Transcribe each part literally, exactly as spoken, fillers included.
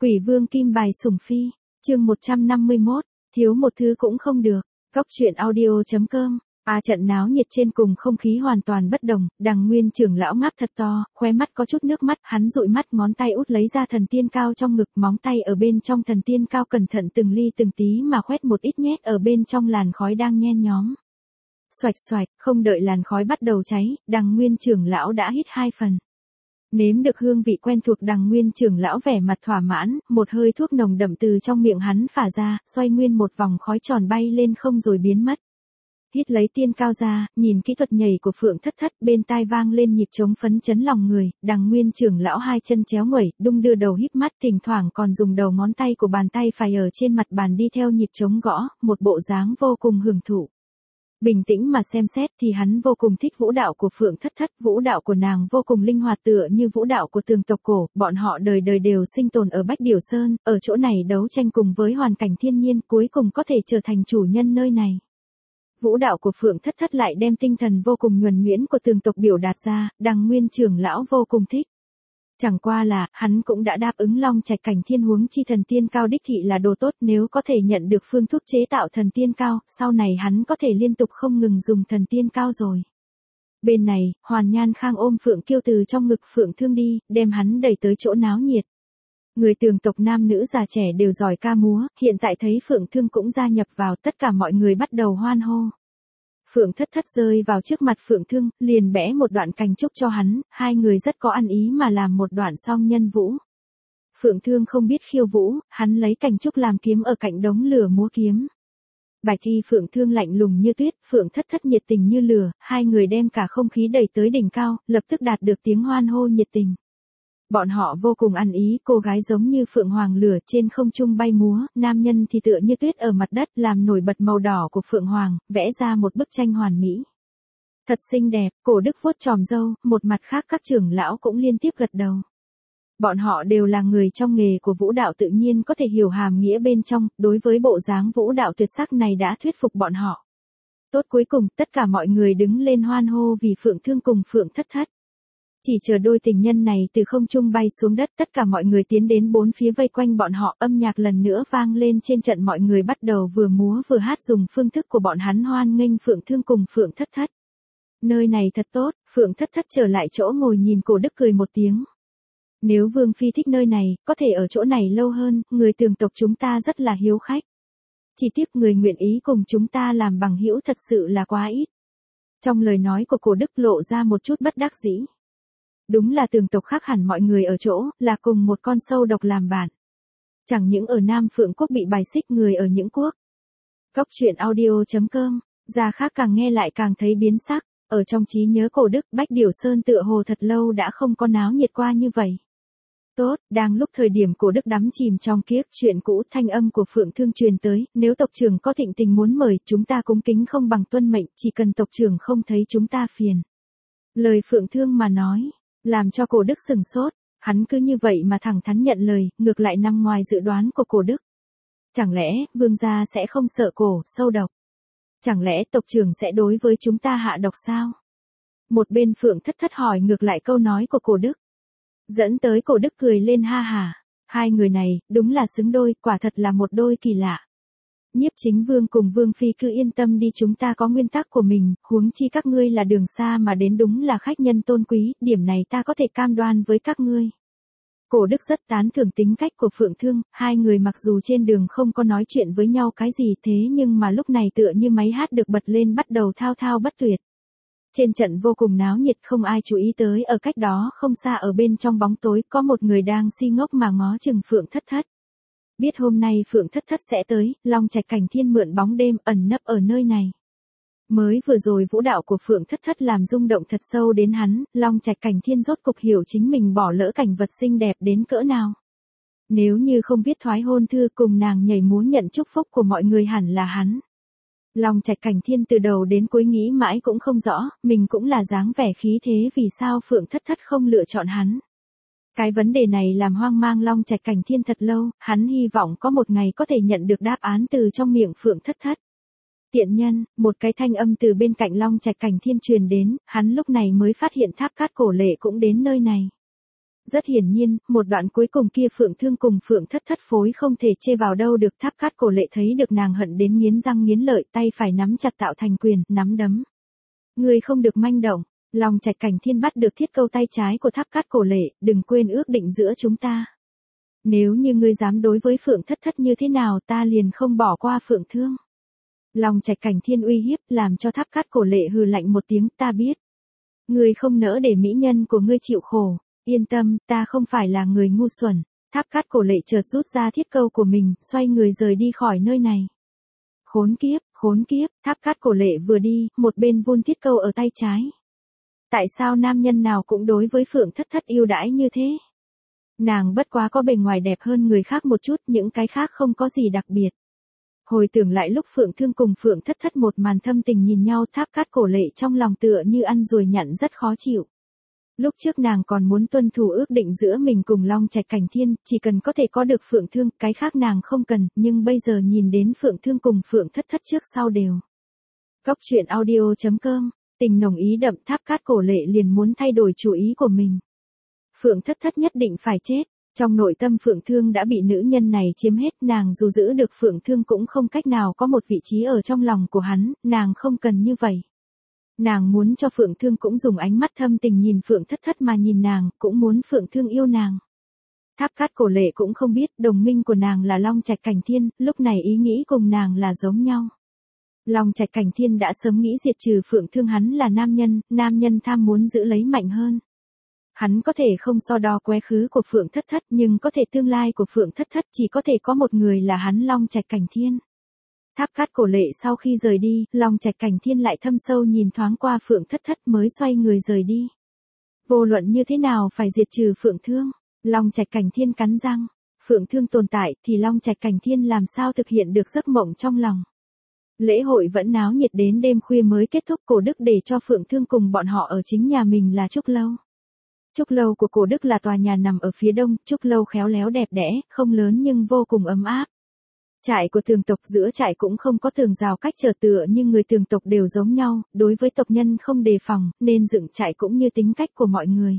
Quỷ vương kim bài sủng phi, chương một trăm năm mươi mốt, thiếu một thứ cũng không được. Cốc truyện audio chấm com. À trận náo nhiệt trên cùng không khí hoàn toàn bất đồng, Đằng Nguyên trưởng lão ngáp thật to, khóe mắt có chút nước mắt, hắn dụi mắt ngón tay út lấy ra thần tiên cao trong ngực, móng tay ở bên trong thần tiên cao cẩn thận từng ly từng tí mà khoét một ít nhét ở bên trong làn khói đang nhen nhóm. Xoạch xoạch, không đợi làn khói bắt đầu cháy, Đằng Nguyên trưởng lão đã hít hai phần. Nếm được hương vị quen thuộc, Đằng Nguyên trưởng lão vẻ mặt thỏa mãn, một hơi thuốc nồng đậm từ trong miệng hắn phả ra, xoay nguyên một vòng khói tròn bay lên không rồi biến mất. Hít lấy tiên cao ra, nhìn kỹ thuật nhảy của Phượng Thất Thất, bên tai vang lên nhịp trống phấn chấn lòng người, Đằng Nguyên trưởng lão hai chân chéo nguẩy, đung đưa đầu híp mắt, thỉnh thoảng còn dùng đầu ngón tay của bàn tay phải ở trên mặt bàn đi theo nhịp trống gõ, một bộ dáng vô cùng hưởng thụ. Bình tĩnh mà xem xét thì hắn vô cùng thích vũ đạo của Phượng Thất Thất, vũ đạo của nàng vô cùng linh hoạt tựa như vũ đạo của tường tộc cổ, bọn họ đời đời đều sinh tồn ở Bách Điểu Sơn, ở chỗ này đấu tranh cùng với hoàn cảnh thiên nhiên, cuối cùng có thể trở thành chủ nhân nơi này. Vũ đạo của Phượng Thất Thất lại đem tinh thần vô cùng nhuần nhuyễn của tường tộc biểu đạt ra, Đằng Nguyên trưởng lão vô cùng thích. Chẳng qua là, hắn cũng đã đáp ứng Long Trạch Cảnh Thiên huống chi thần tiên cao đích thị là đồ tốt, nếu có thể nhận được phương thuốc chế tạo thần tiên cao, sau này hắn có thể liên tục không ngừng dùng thần tiên cao rồi. Bên này, Hoàn Nhan Khang ôm Phượng Kiêu từ trong ngực Phượng Thương đi, đem hắn đẩy tới chỗ náo nhiệt. Người tường tộc nam nữ già trẻ đều giỏi ca múa, hiện tại thấy Phượng Thương cũng gia nhập vào, tất cả mọi người bắt đầu hoan hô. Phượng Thất Thất rơi vào trước mặt Phượng Thương, liền bẽ một đoạn cành trúc cho hắn, hai người rất có ăn ý mà làm một đoạn song nhân vũ. Phượng Thương không biết khiêu vũ, hắn lấy cành trúc làm kiếm ở cạnh đống lửa múa kiếm. Bài thi Phượng Thương lạnh lùng như tuyết, Phượng Thất Thất nhiệt tình như lửa, hai người đem cả không khí đẩy tới đỉnh cao, lập tức đạt được tiếng hoan hô nhiệt tình. Bọn họ vô cùng ăn ý, cô gái giống như phượng hoàng lửa trên không trung bay múa, nam nhân thì tựa như tuyết ở mặt đất làm nổi bật màu đỏ của phượng hoàng, vẽ ra một bức tranh hoàn mỹ. Thật xinh đẹp, Cổ Đức vuốt chòm râu, một mặt khác các trưởng lão cũng liên tiếp gật đầu. Bọn họ đều là người trong nghề của vũ đạo tự nhiên có thể hiểu hàm nghĩa bên trong, đối với bộ dáng vũ đạo tuyệt sắc này đã thuyết phục bọn họ. Tốt, cuối cùng, tất cả mọi người đứng lên hoan hô vì Phượng Thương cùng Phượng Thất Thất. Chỉ chờ đôi tình nhân này từ không trung bay xuống đất, tất cả mọi người tiến đến bốn phía vây quanh bọn họ, âm nhạc lần nữa vang lên trên trận, mọi người bắt đầu vừa múa vừa hát dùng phương thức của bọn hắn hoan nghênh Phượng Thương cùng Phượng Thất Thất. Nơi này thật tốt, Phượng Thất Thất trở lại chỗ ngồi nhìn Cổ Đức cười một tiếng. Nếu Vương Phi thích nơi này, có thể ở chỗ này lâu hơn, người tường tộc chúng ta rất là hiếu khách. Chỉ tiếc người nguyện ý cùng chúng ta làm bằng hữu thật sự là quá ít. Trong lời nói của Cổ Đức lộ ra một chút bất đắc dĩ. Đúng là tường tộc khác hẳn mọi người ở chỗ, là cùng một con sâu độc làm bạn. Chẳng những ở Nam Phượng Quốc bị bài xích, người ở những quốc. Cốc truyện audio chấm com, gia khác càng nghe lại càng thấy biến sắc, ở trong trí nhớ Cổ Đức, Bách Điểu Sơn tựa hồ thật lâu đã không có náo nhiệt qua như vậy. Tốt, đang lúc thời điểm Cổ Đức đắm chìm trong kiếp chuyện cũ, thanh âm của Phượng Thương truyền tới, nếu tộc trưởng có thịnh tình muốn mời, chúng ta cúng kính không bằng tuân mệnh, chỉ cần tộc trưởng không thấy chúng ta phiền. Lời Phượng Thương mà nói, làm cho Cổ Đức sừng sốt, hắn cứ như vậy mà thẳng thắn nhận lời, ngược lại nằm ngoài dự đoán của Cổ Đức. Chẳng lẽ, vương gia sẽ không sợ cổ, sâu độc? Chẳng lẽ tộc trưởng sẽ đối với chúng ta hạ độc sao? Một bên Phượng Thất Thất hỏi ngược lại câu nói của Cổ Đức. Dẫn tới Cổ Đức cười lên ha hà, hai người này, đúng là xứng đôi, quả thật là một đôi kỳ lạ. Nhiếp Chính Vương cùng Vương Phi cứ yên tâm đi, chúng ta có nguyên tắc của mình, huống chi các ngươi là đường xa mà đến, đúng là khách nhân tôn quý, điểm này ta có thể cam đoan với các ngươi. Cổ Đức rất tán thưởng tính cách của Phượng Thương, hai người mặc dù trên đường không có nói chuyện với nhau cái gì thế nhưng mà lúc này tựa như máy hát được bật lên bắt đầu thao thao bất tuyệt. Trên trận vô cùng náo nhiệt, không ai chú ý tới ở cách đó không xa ở bên trong bóng tối có một người đang si ngốc mà ngó chừng Phượng Thất Thất. Biết hôm nay Phượng Thất Thất sẽ tới, Long Trạch Cảnh Thiên mượn bóng đêm ẩn nấp ở nơi này. Mới vừa rồi vũ đạo của Phượng Thất Thất làm rung động thật sâu đến hắn, Long Trạch Cảnh Thiên rốt cục hiểu chính mình bỏ lỡ cảnh vật xinh đẹp đến cỡ nào. Nếu như không viết thoái hôn thư cùng nàng nhảy múa nhận chúc phúc của mọi người hẳn là hắn. Long Trạch Cảnh Thiên từ đầu đến cuối nghĩ mãi cũng không rõ, mình cũng là dáng vẻ khí thế vì sao Phượng Thất Thất không lựa chọn hắn. Cái vấn đề này làm hoang mang Long Trạch Cảnh Thiên thật lâu, hắn hy vọng có một ngày có thể nhận được đáp án từ trong miệng Phượng Thất Thất. Tiện nhân, một cái thanh âm từ bên cạnh Long Trạch Cảnh Thiên truyền đến, hắn lúc này mới phát hiện Tháp Cát Cổ Lệ cũng đến nơi này. Rất hiển nhiên, một đoạn cuối cùng kia Phượng Thương cùng Phượng Thất Thất phối không thể chê vào đâu được. Tháp Cát Cổ Lệ thấy được nàng hận đến nghiến răng nghiến lợi, tay phải nắm chặt tạo thành quyền, nắm đấm. Ngươi không được manh động. Long Trạch Cảnh Thiên bắt được thiết câu tay trái của Tháp Cát Cổ Lệ, đừng quên ước định giữa chúng ta. Nếu như ngươi dám đối với Phượng Thất Thất như thế nào ta liền không bỏ qua Phượng Thương. Long Trạch Cảnh Thiên uy hiếp làm cho Tháp Cát Cổ Lệ hừ lạnh một tiếng, ta biết. Ngươi không nỡ để mỹ nhân của ngươi chịu khổ, yên tâm, ta không phải là người ngu xuẩn. Tháp Cát Cổ Lệ chợt rút ra thiết câu của mình, xoay người rời đi khỏi nơi này. Khốn kiếp, khốn kiếp, Tháp Cát Cổ Lệ vừa đi, một bên vun thiết câu ở tay trái. Tại sao nam nhân nào cũng đối với Phượng Thất Thất yêu đãi như thế? Nàng bất quá có bề ngoài đẹp hơn người khác một chút, những cái khác không có gì đặc biệt. Hồi tưởng lại lúc Phượng Thương cùng Phượng Thất Thất một màn thâm tình nhìn nhau, Tháp Cát Cổ Lệ trong lòng tựa như ăn ruồi nhặn rất khó chịu. Lúc trước nàng còn muốn tuân thủ ước định giữa mình cùng Long Trạch Cảnh Thiên, chỉ cần có thể có được Phượng Thương, cái khác nàng không cần, nhưng bây giờ nhìn đến Phượng Thương cùng Phượng Thất Thất trước sau đều. Góc truyện audio chấm com, tình nồng ý đậm, Tháp Cát Cổ Lệ liền muốn thay đổi chủ ý của mình. Phượng Thất Thất nhất định phải chết. Trong nội tâm Phượng Thương đã bị nữ nhân này chiếm hết, nàng dù giữ được Phượng Thương cũng không cách nào có một vị trí ở trong lòng của hắn, nàng không cần như vậy. Nàng muốn cho Phượng Thương cũng dùng ánh mắt thâm tình nhìn Phượng Thất Thất mà nhìn nàng, cũng muốn Phượng Thương yêu nàng. Tháp Cát Cổ Lệ cũng không biết đồng minh của nàng là Long Trạch Cảnh Thiên, lúc này ý nghĩ cùng nàng là giống nhau. Long Trạch Cảnh Thiên đã sớm nghĩ diệt trừ Phượng Thương, hắn là nam nhân, nam nhân tham muốn giữ lấy mạnh hơn. Hắn có thể không so đo quá khứ của Phượng Thất Thất, nhưng có thể tương lai của Phượng Thất Thất chỉ có thể có một người là hắn, Long Trạch Cảnh Thiên. Tháp Cát Cổ Lệ sau khi rời đi, Long Trạch Cảnh Thiên lại thâm sâu nhìn thoáng qua Phượng Thất Thất mới xoay người rời đi. Vô luận như thế nào phải diệt trừ Phượng Thương. Long Trạch Cảnh Thiên cắn răng. Phượng Thương tồn tại thì Long Trạch Cảnh Thiên làm sao thực hiện được giấc mộng trong lòng. Lễ hội vẫn náo nhiệt đến đêm khuya mới kết thúc. Cổ Đức để cho Phượng Thương cùng bọn họ ở chính nhà mình là Trúc Lâu. Trúc Lâu của Cổ Đức là tòa nhà nằm ở phía đông, Trúc Lâu khéo léo đẹp đẽ, không lớn nhưng vô cùng ấm áp. Trại của tường tộc, giữa trại cũng không có tường rào cách trở tựa nhưng người tường tộc đều giống nhau, đối với tộc nhân không đề phòng, nên dựng trại cũng như tính cách của mọi người.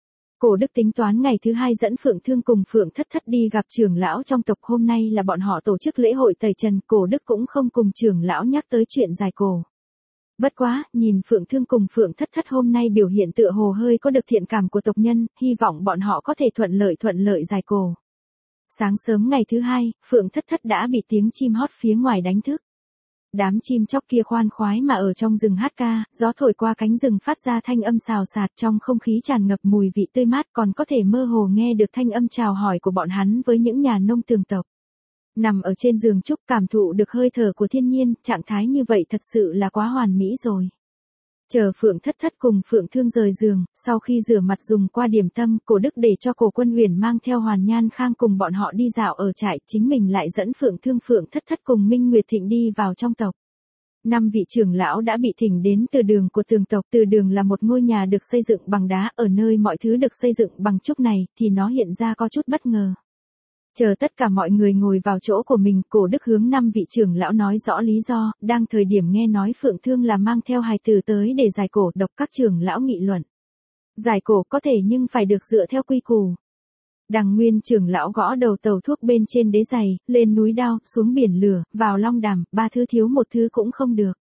Cổ Đức tính toán ngày thứ hai dẫn Phượng Thương cùng Phượng Thất Thất đi gặp trưởng lão trong tộc, hôm nay là bọn họ tổ chức lễ hội tẩy trần, Cổ Đức cũng không cùng trưởng lão nhắc tới chuyện dài cổ. Bất quá, nhìn Phượng Thương cùng Phượng Thất Thất hôm nay biểu hiện tựa hồ hơi có được thiện cảm của tộc nhân, hy vọng bọn họ có thể thuận lợi thuận lợi dài cổ. Sáng sớm ngày thứ hai, Phượng Thất Thất đã bị tiếng chim hót phía ngoài đánh thức. Đám chim chóc kia khoan khoái mà ở trong rừng hát ca, gió thổi qua cánh rừng phát ra thanh âm xào xạc, trong không khí tràn ngập mùi vị tươi mát, còn có thể mơ hồ nghe được thanh âm chào hỏi của bọn hắn với những nhà nông tường tộc. Nằm ở trên giường trúc cảm thụ được hơi thở của thiên nhiên, trạng thái như vậy thật sự là quá hoàn mỹ rồi. Chờ Phượng Thất Thất cùng Phượng Thương rời giường, sau khi rửa mặt dùng qua điểm tâm, Cổ Đức để cho Cổ Quân Huyền mang theo Hoàn Nhan Khang cùng bọn họ đi dạo ở trại, chính mình lại dẫn Phượng Thương Phượng Thất Thất cùng Minh Nguyệt Thịnh đi vào trong tộc. Năm vị trưởng lão đã bị thỉnh đến từ đường của tường tộc, từ đường là một ngôi nhà được xây dựng bằng đá, ở nơi mọi thứ được xây dựng bằng trúc này, thì nó hiện ra có chút bất ngờ. Chờ tất cả mọi người ngồi vào chỗ của mình, Cổ Đức hướng năm vị trưởng lão nói rõ lý do, đang thời điểm nghe nói Phượng Thương là mang theo hài tử tới để giải cổ độc, các trưởng lão nghị luận. Giải cổ có thể nhưng phải được dựa theo quy củ. Đằng Nguyên trưởng lão gõ đầu tàu thuốc bên trên đế giày, lên núi đao, xuống biển lửa, vào long đàm, ba thứ thiếu một thứ cũng không được.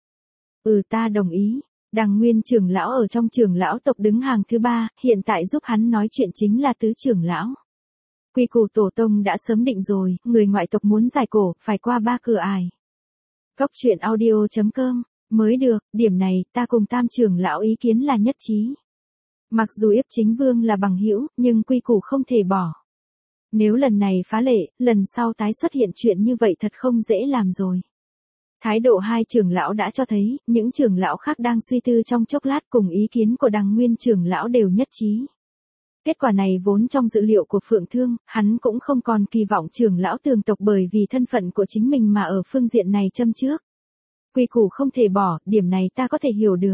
Ừ ta đồng ý. Đằng Nguyên trưởng lão ở trong trưởng lão tộc đứng hàng thứ ba, hiện tại giúp hắn nói chuyện chính là tứ trưởng lão. Quy củ tổ tông đã sớm định rồi, người ngoại tộc muốn giải cổ, phải qua ba cửa ải. Góc truyện audio chấm com, mới được, điểm này, ta cùng tam trưởng lão ý kiến là nhất trí. Mặc dù Yếp Chính Vương là bằng hữu, nhưng quy củ không thể bỏ. Nếu lần này phá lệ, lần sau tái xuất hiện chuyện như vậy thật không dễ làm rồi. Thái độ hai trưởng lão đã cho thấy, những trưởng lão khác đang suy tư trong chốc lát, cùng ý kiến của Đằng Nguyên trưởng lão đều nhất trí. Kết quả này vốn trong dự liệu của Phượng Thương, hắn cũng không còn kỳ vọng trưởng lão tường tộc bởi vì thân phận của chính mình mà ở phương diện này châm trước. Quy củ không thể bỏ, điểm này ta có thể hiểu được.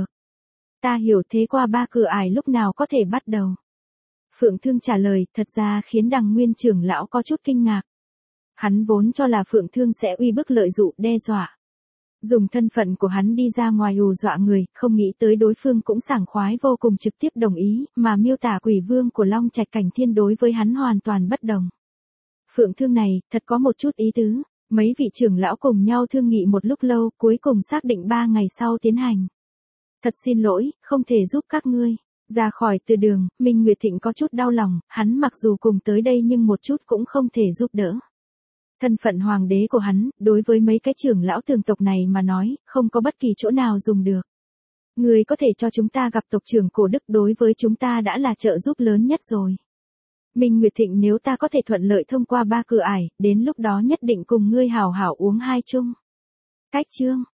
Ta hiểu, thế qua ba cửa ải lúc nào có thể bắt đầu. Phượng Thương trả lời, thật ra khiến Đằng Nguyên trưởng lão có chút kinh ngạc. Hắn vốn cho là Phượng Thương sẽ uy bức lợi dụ, đe dọa. Dùng thân phận của hắn đi ra ngoài hù dọa người, không nghĩ tới đối phương cũng sảng khoái vô cùng trực tiếp đồng ý, mà miêu tả quỷ vương của Long Trạch Cảnh Thiên đối với hắn hoàn toàn bất đồng. Phượng thương này, thật có một chút ý tứ, mấy vị trưởng lão cùng nhau thương nghị một lúc lâu, cuối cùng xác định ba ngày sau tiến hành. Thật xin lỗi, không thể giúp các ngươi. Ra khỏi từ đường, Minh Nguyệt Thịnh có chút đau lòng, hắn mặc dù cùng tới đây nhưng một chút cũng không thể giúp đỡ. Thân phận hoàng đế của hắn, đối với mấy cái trưởng lão tường tộc này mà nói, không có bất kỳ chỗ nào dùng được. Người có thể cho chúng ta gặp tộc trưởng cổ đức đối với chúng ta đã là trợ giúp lớn nhất rồi. Minh Nguyệt Thịnh nếu ta có thể thuận lợi thông qua ba cửa ải, đến lúc đó nhất định cùng ngươi hảo hảo uống hai chung. Cách chương